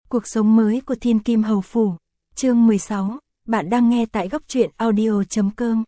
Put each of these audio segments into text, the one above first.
Cuộc sống mới của Thiên Kim Hầu Phủ, chương 16, bạn đang nghe tại góc truyện audio.com.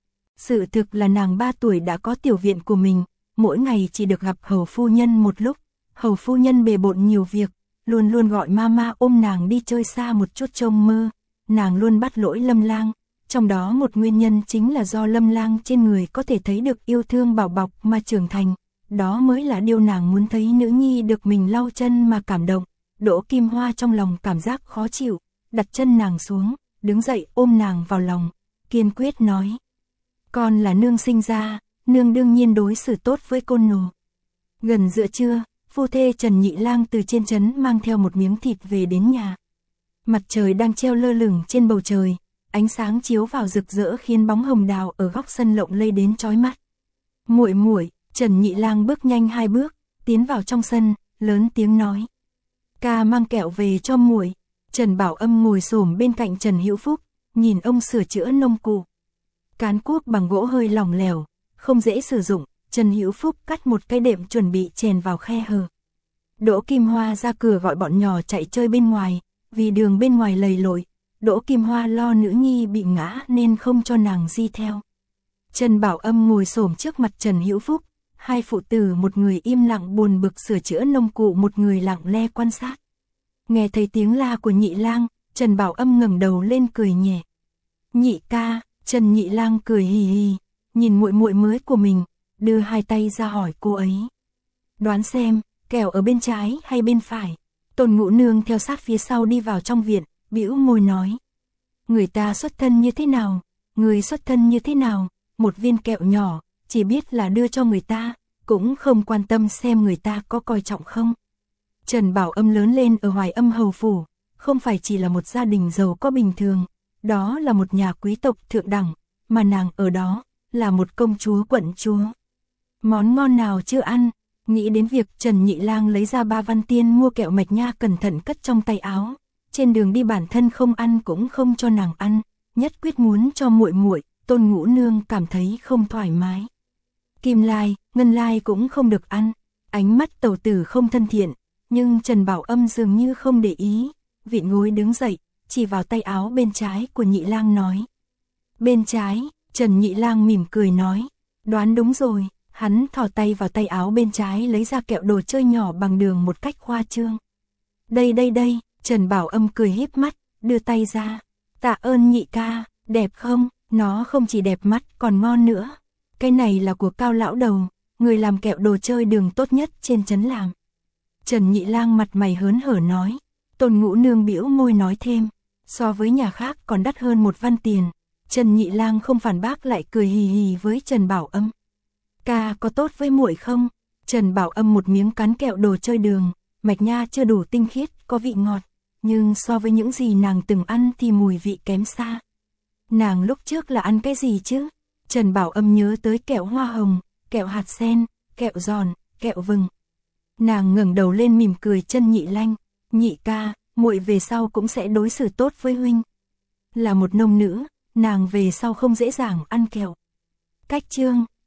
Sự thực là nàng 3 tuổi đã có tiểu viện của mình, mỗi ngày chỉ được gặp hầu phu nhân một lúc. Hầu phu nhân bề bộn nhiều việc, luôn luôn gọi mama ôm nàng đi chơi xa một chút trông mơ. Nàng luôn bắt lỗi Lâm Lang, trong đó một nguyên nhân chính là do Lâm Lang trên người có thể thấy được yêu thương bảo bọc mà trưởng thành. Đó mới là điều nàng muốn thấy nữ nhi được mình lau chân mà cảm động. Đỗ Kim Hoa trong lòng cảm giác khó chịu, đặt chân nàng xuống, đứng dậy ôm nàng vào lòng, kiên quyết nói: "Con là nương sinh ra, nương đương nhiên đối xử tốt với côn nô." Gần giữa trưa, phu thê Trần Nhị Lang từ trên trấn mang theo một miếng thịt về đến nhà. Mặt trời đang treo lơ lửng trên bầu trời, ánh sáng chiếu vào rực rỡ khiến bóng hồng đào ở góc sân lộng lây đến chói mắt. "Muội muội." Trần Nhị Lang bước nhanh 2 bước, tiến vào trong sân, lớn tiếng nói: "Ca mang kẹo về cho muội." Trần Bảo Âm ngồi xổm bên cạnh Trần Hữu Phúc, nhìn ông sửa chữa nông cụ. Cán cuốc bằng gỗ hơi lỏng lẻo, không dễ sử dụng, Trần Hữu Phúc cắt một cái đệm chuẩn bị chèn vào khe hở. Đỗ Kim Hoa ra cửa gọi bọn nhỏ chạy chơi bên ngoài, vì đường bên ngoài lầy lội, Đỗ Kim Hoa lo nữ nhi bị ngã nên không cho nàng di theo. Trần Bảo Âm ngồi xổm trước mặt Trần Hữu Phúc, hai phụ tử một người im lặng buồn bực sửa chữa nông cụ, một người lặng lẽ quan sát. Nghe thấy tiếng la của Nhị Lang, Trần Bảo Âm ngẩng đầu lên cười nhẹ. "Nhị ca." Trần Nhị Lang cười hì hì, nhìn muội muội mới của mình, đưa hai tay ra hỏi cô ấy: "Đoán xem, kẹo ở bên trái hay bên phải?" Tôn Ngũ Nương theo sát phía sau đi vào trong viện, bĩu môi nói: "Người ta xuất thân như thế nào, người xuất thân như thế nào, một viên kẹo nhỏ, chỉ biết là đưa cho người ta, cũng không quan tâm xem người ta có coi trọng không." Trần Bảo Âm lớn lên ở Hoài Âm Hầu Phủ, không phải chỉ là một gia đình giàu có bình thường, đó là một nhà quý tộc thượng đẳng, mà nàng ở đó là một công chúa quận chúa. Món ngon nào chưa ăn, nghĩ đến việc Trần Nhị Lang lấy ra 3 văn tiền mua kẹo mạch nha cẩn thận cất trong tay áo, trên đường đi bản thân không ăn cũng không cho nàng ăn, nhất quyết muốn cho muội muội. Tôn Ngũ Nương cảm thấy không thoải mái. Kim Lai, Ngân Lai cũng không được ăn, ánh mắt tẩu tử không thân thiện, nhưng Trần Bảo Âm dường như không để ý, vịn gối đứng dậy, chỉ vào tay áo bên trái của Nhị Lang nói: "Bên trái." Trần Nhị Lang mỉm cười nói: "Đoán đúng rồi." Hắn thò tay vào tay áo bên trái lấy ra kẹo đồ chơi nhỏ bằng đường một cách khoa trương. Đây đây đây." Trần Bảo Âm cười híp mắt, đưa tay ra: "Tạ ơn nhị ca." "Đẹp không?" "Nó không chỉ đẹp mắt còn ngon nữa. Cái này là của Cao lão đầu, người làm kẹo đồ chơi đường tốt nhất trên trấn làm." Trần Nhị Lang mặt mày hớn hở nói. Tôn Ngũ Nương bĩu môi nói thêm: "So với nhà khác còn đắt hơn 1 văn tiền." Trần Nhị Lang không phản bác, lại cười hì hì với Trần Bảo Âm: "Ca có tốt với muội không?" Trần Bảo Âm một miếng cắn kẹo đồ chơi đường, mạch nha chưa đủ tinh khiết, có vị ngọt, nhưng so với những gì nàng từng ăn thì mùi vị kém xa. Nàng lúc trước là ăn cái gì chứ? Trần Bảo Âm nhớ tới kẹo hoa hồng, kẹo hạt sen, kẹo giòn, kẹo vừng. Nàng ngẩng đầu lên mỉm cười Trần Nhị Lang: "Nhị ca, muội về sau cũng sẽ đối xử tốt với huynh." Là một nông nữ, nàng về sau không dễ dàng ăn kẹo. Cách chương